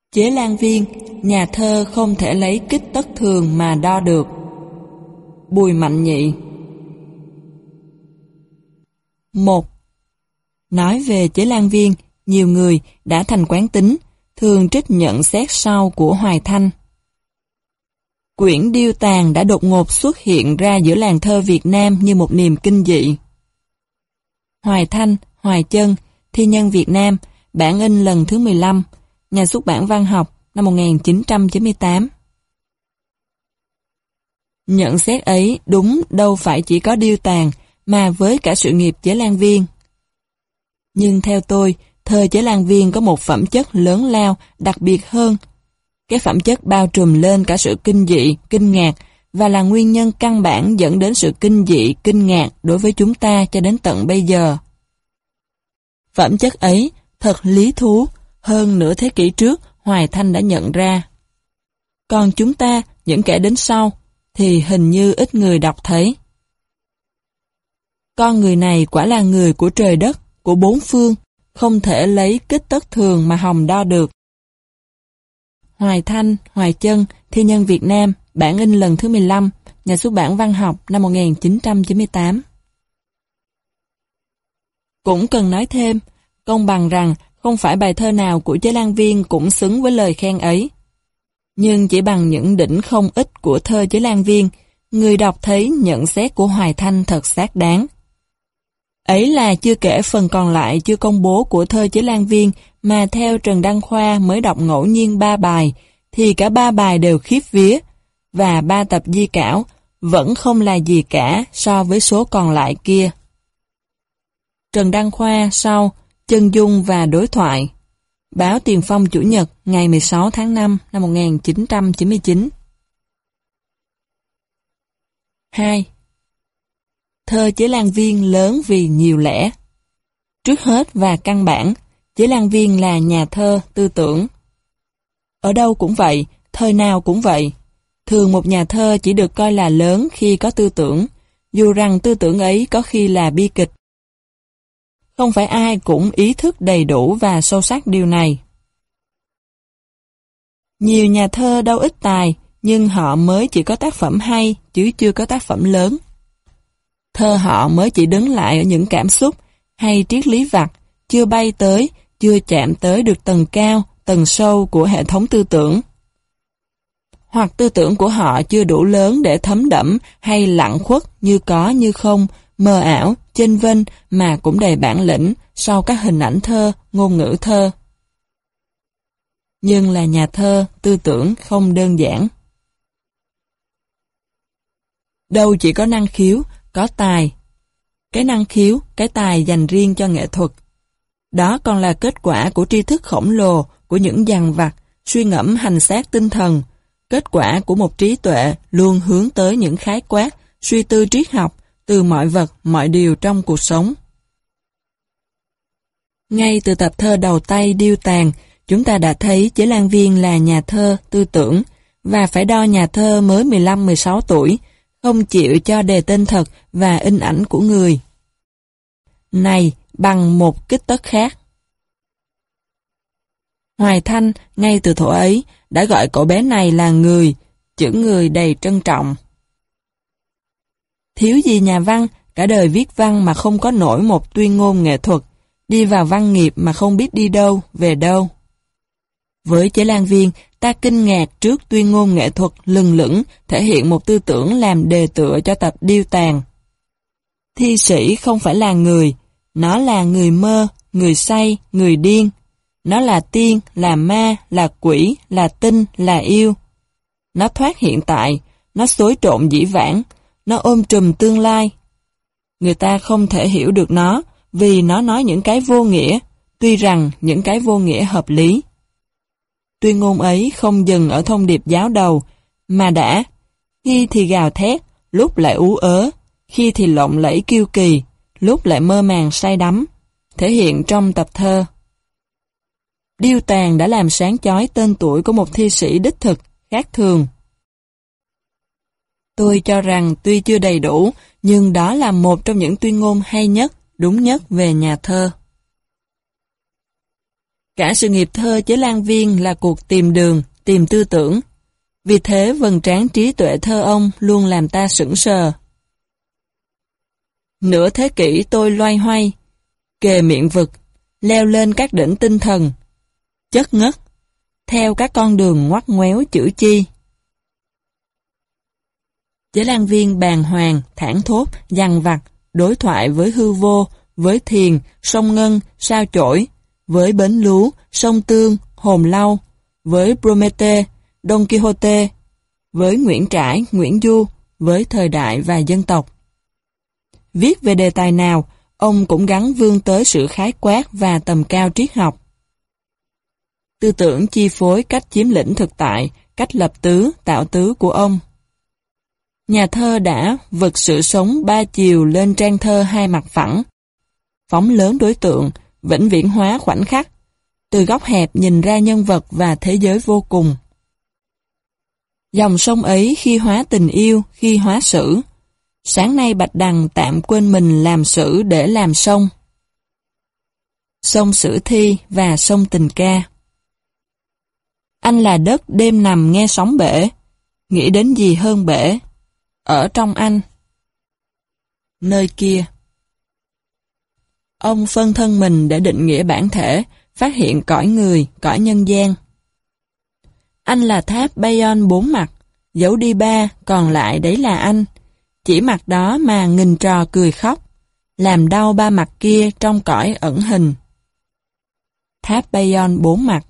Chế Lan Viên, nhà thơ không thể lấy kích tất thường mà đo được. Bùi Mạnh Nhị. 1. Nói về Chế Lan Viên, nhiều người đã thành quán tính, thường trích nhận xét sau của Hoài Thanh. Quyển điêu tàn đã đột ngột xuất hiện ra giữa làng thơ Việt Nam như một niềm kinh dị. Hoài Thanh, Hoài Chân, Thi nhân Việt Nam, bản in lần thứ 15, Nhà xuất bản Văn học, năm 1998. Nhận xét ấy đúng đâu phải chỉ có điêu tàn, mà với cả sự nghiệp Chế Lan Viên. Nhưng theo tôi, thơ Chế Lan Viên có một phẩm chất lớn lao, đặc biệt hơn. Cái phẩm chất bao trùm lên cả sự kinh dị, kinh ngạc, và là nguyên nhân căn bản dẫn đến sự kinh dị, kinh ngạc đối với chúng ta cho đến tận bây giờ. Phẩm chất ấy thật lý thú, hơn nửa thế kỷ trước Hoài Thanh đã nhận ra. Còn chúng ta, những kẻ đến sau, thì hình như ít người đọc thấy. Con người này quả là người của trời đất, của bốn phương, không thể lấy kích tất thường mà hòng đo được. Hoài Thanh, Hoài Chân, Thi nhân Việt Nam, bản in lần thứ 15, Nhà xuất bản Văn học, năm 1998. Cũng cần nói thêm, công bằng rằng không phải bài thơ nào của Chế Lan Viên cũng xứng với lời khen ấy. Nhưng chỉ bằng những đỉnh không ít của thơ Chế Lan Viên, người đọc thấy nhận xét của Hoài Thanh thật xác đáng. Ấy là chưa kể phần còn lại chưa công bố của thơ Chế Lan Viên mà theo Trần Đăng Khoa mới đọc ngẫu nhiên 3 bài, thì cả 3 bài đều khiếp vía, và 3 tập di cảo vẫn không là gì cả so với số còn lại kia. Trần Đăng Khoa sau Chân dung và đối thoại. Báo Tiền Phong Chủ nhật ngày 16 tháng 5 năm 1999. 2. Thơ Chế Lan Viên lớn vì nhiều lẽ. Trước hết và căn bản, Chế Lan Viên là nhà thơ tư tưởng. Ở đâu cũng vậy, thời nào cũng vậy. Thường một nhà thơ chỉ được coi là lớn khi có tư tưởng, dù rằng tư tưởng ấy có khi là bi kịch. Không phải ai cũng ý thức đầy đủ và sâu sắc điều này. Nhiều nhà thơ đâu ít tài, nhưng họ mới chỉ có tác phẩm hay, chứ chưa có tác phẩm lớn. Thơ họ mới chỉ đứng lại ở những cảm xúc hay triết lý vặt, chưa bay tới, chưa chạm tới được tầng cao, tầng sâu của hệ thống tư tưởng. Hoặc tư tưởng của họ chưa đủ lớn để thấm đẫm hay lặng khuất như có như không, mờ ảo, chênh vênh mà cũng đầy bản lĩnh sau các hình ảnh thơ, ngôn ngữ thơ. Nhưng là nhà thơ, tư tưởng không đơn giản. Đâu chỉ có năng khiếu, có tài. Cái năng khiếu, cái tài dành riêng cho nghệ thuật. Đó còn là kết quả của tri thức khổng lồ, của những dằn vặt, suy ngẫm hành xác tinh thần, kết quả của một trí tuệ luôn hướng tới những khái quát, suy tư triết học từ mọi vật, mọi điều trong cuộc sống. Ngay từ tập thơ đầu tay điêu tàn, chúng ta đã thấy Chế Lan Viên là nhà thơ tư tưởng, và phải đo nhà thơ mới 15-16 tuổi, không chịu cho đề tên thật và in ảnh của người này bằng một kích tất khác. Hoài Thanh ngay từ thuở ấy đã gọi cậu bé này là người, chữ người đầy trân trọng. Thiếu gì nhà văn, cả đời viết văn mà không có nổi một tuyên ngôn nghệ thuật, đi vào văn nghiệp mà không biết đi đâu, về đâu. Với Chế Lan Viên, ta kinh ngạc trước tuyên ngôn nghệ thuật lừng lững thể hiện một tư tưởng làm đề tựa cho tập điêu tàn. Thi sĩ không phải là người, nó là người mơ, người say, người điên. Nó là tiên, là ma, là quỷ, là tinh, là yêu. Nó thoát hiện tại, nó xối trộn dĩ vãng, nó ôm trùm tương lai. Người ta không thể hiểu được nó vì nó nói những cái vô nghĩa, tuy rằng những cái vô nghĩa hợp lý. Tuyên ngôn ấy không dừng ở thông điệp giáo đầu, mà đã khi thì gào thét, lúc lại ú ớ, khi thì lộng lẫy kiêu kỳ, lúc lại mơ màng say đắm, thể hiện trong tập thơ. Điêu tàn đã làm sáng chói tên tuổi của một thi sĩ đích thực, khác thường. Tôi cho rằng tuy chưa đầy đủ, nhưng đó là một trong những tuyên ngôn hay nhất, đúng nhất về nhà thơ. Cả sự nghiệp thơ Chế Lan Viên là cuộc tìm đường, tìm tư tưởng. Vì thế vầng trán trí tuệ thơ ông luôn làm ta sững sờ. Nửa thế kỷ tôi loay hoay, kề miệng vực, leo lên các đỉnh tinh thần, chất ngất, theo các con đường ngoắt ngoéo chữ chi. Chế Lan Viên bàng hoàng, thảng thốt, dằn vặt, đối thoại với hư vô, với thiền, sông Ngân, sao chổi, với bến lú, sông Tương, hồn lau, với Promete, Don Quixote, với Nguyễn Trãi, Nguyễn Du, với thời đại và dân tộc. Viết về đề tài nào, ông cũng gắn vươn tới sự khái quát và tầm cao triết học. Tư tưởng chi phối cách chiếm lĩnh thực tại, cách lập tứ, tạo tứ của ông. Nhà thơ đã vực sự sống ba chiều lên trang thơ hai mặt phẳng, phóng lớn đối tượng, vĩnh viễn hóa khoảnh khắc, từ góc hẹp nhìn ra nhân vật và thế giới vô cùng. Dòng sông ấy khi hóa tình yêu, khi hóa sử. Sáng nay Bạch Đằng tạm quên mình làm sử để làm sông. Sông Sử Thi và sông Tình Ca. Anh là đất đêm nằm nghe sóng bể, nghĩ đến gì hơn bể, ở trong anh. Nơi kia. Ông phân thân mình để định nghĩa bản thể, phát hiện cõi người, cõi nhân gian. Anh là tháp Bayon 4 mặt, giấu đi 3, còn lại đấy là anh. Chỉ mặt đó mà nghìn trò cười khóc, làm đau 3 mặt kia trong cõi ẩn hình. Tháp Bayon 4 mặt.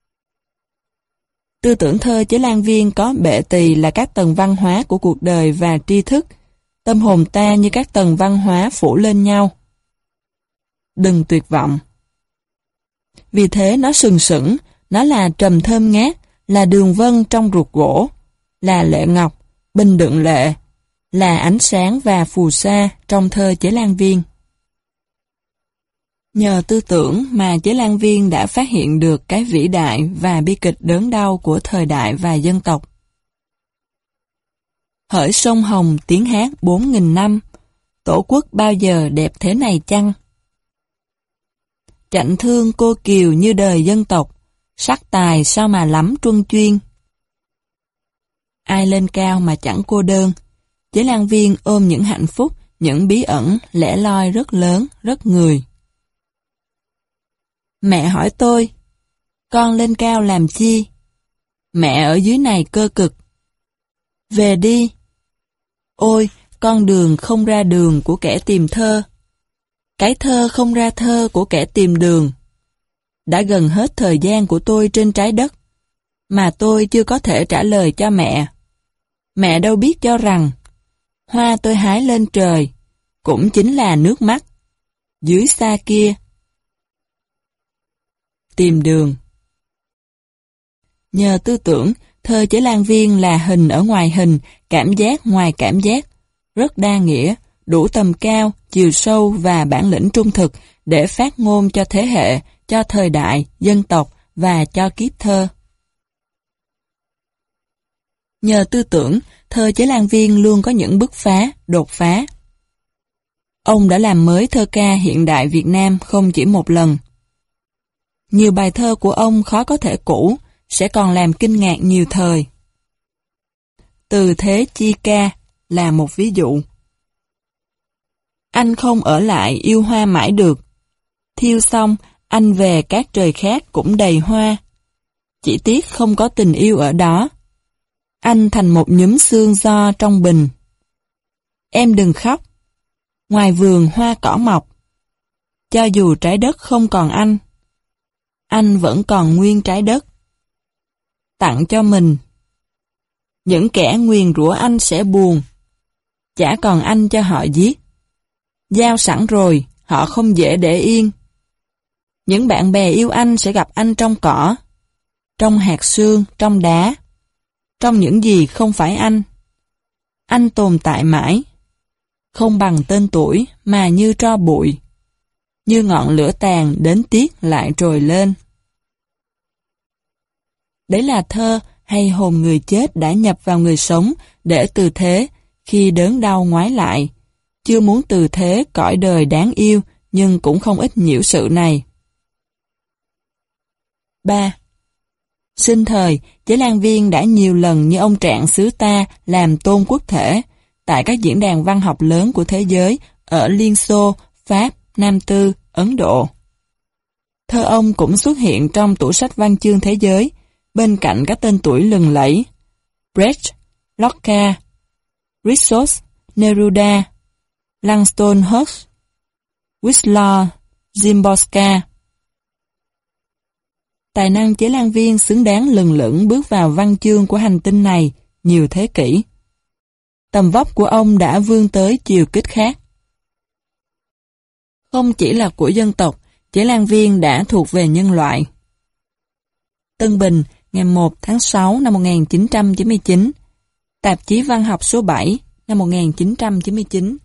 Tư tưởng thơ Chế Lan Viên có bệ tỳ là các tầng văn hóa của cuộc đời và tri thức, tâm hồn ta như các tầng văn hóa phủ lên nhau. Đừng tuyệt vọng. Vì thế nó sừng sững, nó là trầm thơm ngát, là đường vân trong ruột gỗ, là lệ ngọc, bình đựng lệ, là ánh sáng và phù sa trong thơ Chế Lan Viên. Nhờ tư tưởng mà Chế Lan Viên đã phát hiện được cái vĩ đại và bi kịch đớn đau của thời đại và dân tộc. Hỡi sông Hồng tiếng hát 4.000 năm, tổ quốc bao giờ đẹp thế này chăng? Chạnh thương cô kiều như đời dân tộc, sắc tài sao mà lắm truân chuyên. Ai lên cao mà chẳng cô đơn, Chế Lan Viên ôm những hạnh phúc, những bí ẩn, lẻ loi rất lớn, rất người. Mẹ hỏi tôi, con lên cao làm chi? Mẹ ở dưới này cơ cực. Về đi. Ôi, con đường không ra đường của kẻ tìm thơ. Cái thơ không ra thơ của kẻ tìm đường. Đã gần hết thời gian của tôi trên trái đất, mà tôi chưa có thể trả lời cho mẹ. Mẹ đâu biết cho rằng, hoa tôi hái lên trời, cũng chính là nước mắt. Dưới xa kia. Tìm đường. Nhờ tư tưởng, thơ Chế Lan Viên là hình ở ngoài hình, cảm giác ngoài cảm giác, rất đa nghĩa, đủ tầm cao, chiều sâu và bản lĩnh trung thực để phát ngôn cho thế hệ, cho thời đại, dân tộc và cho kiếp thơ. Nhờ tư tưởng, thơ Chế Lan Viên luôn có những bứt phá, đột phá. Ông đã làm mới thơ ca hiện đại Việt Nam không chỉ một lần. Nhiều bài thơ của ông khó có thể cũ, sẽ còn làm kinh ngạc nhiều thời. Từ Thế Chi Ca là một ví dụ. Anh không ở lại yêu hoa mãi được. Thiêu xong, anh về các trời khác cũng đầy hoa. Chỉ tiếc không có tình yêu ở đó. Anh thành một nhúm xương do trong bình. Em đừng khóc. Ngoài vườn hoa cỏ mọc. Cho dù trái đất không còn anh vẫn còn nguyên trái đất. Tặng cho mình. Những kẻ nguyền rủa anh sẽ buồn. Chả còn anh cho họ giết. Giao sẵn rồi, họ không dễ để yên. Những bạn bè yêu anh sẽ gặp anh trong cỏ, trong hạt sương, trong đá, trong những gì không phải anh. Anh tồn tại mãi, không bằng tên tuổi mà như tro bụi, như ngọn lửa tàn đến tiếc lại trồi lên. Đấy là thơ hay hồn người chết đã nhập vào người sống để từ thế, khi đớn đau ngoái lại, chưa muốn từ thế cõi đời đáng yêu nhưng cũng không ít nhiễu sự này. 3. Sinh thời, Chế Lan Viên đã nhiều lần như ông Trạng xứ ta làm tôn quốc thể tại các diễn đàn văn học lớn của thế giới ở Liên Xô, Pháp, Nam Tư, Ấn Độ. Thơ ông cũng xuất hiện trong tủ sách văn chương thế giới, bên cạnh các tên tuổi lừng lẫy Brecht, Locke, Rissos, Neruda, Langston Hughes, Whistler, Szymborska. Tài năng Chế Lan Viên xứng đáng lừng lững bước vào văn chương của hành tinh này nhiều thế kỷ. Tầm vóc của ông đã vươn tới chiều kích khác. Không chỉ là của dân tộc, Chế Lan Viên đã thuộc về nhân loại. Tân Bình, ngày 1 tháng 6 năm 1999, tạp chí văn học số 7 năm 1999.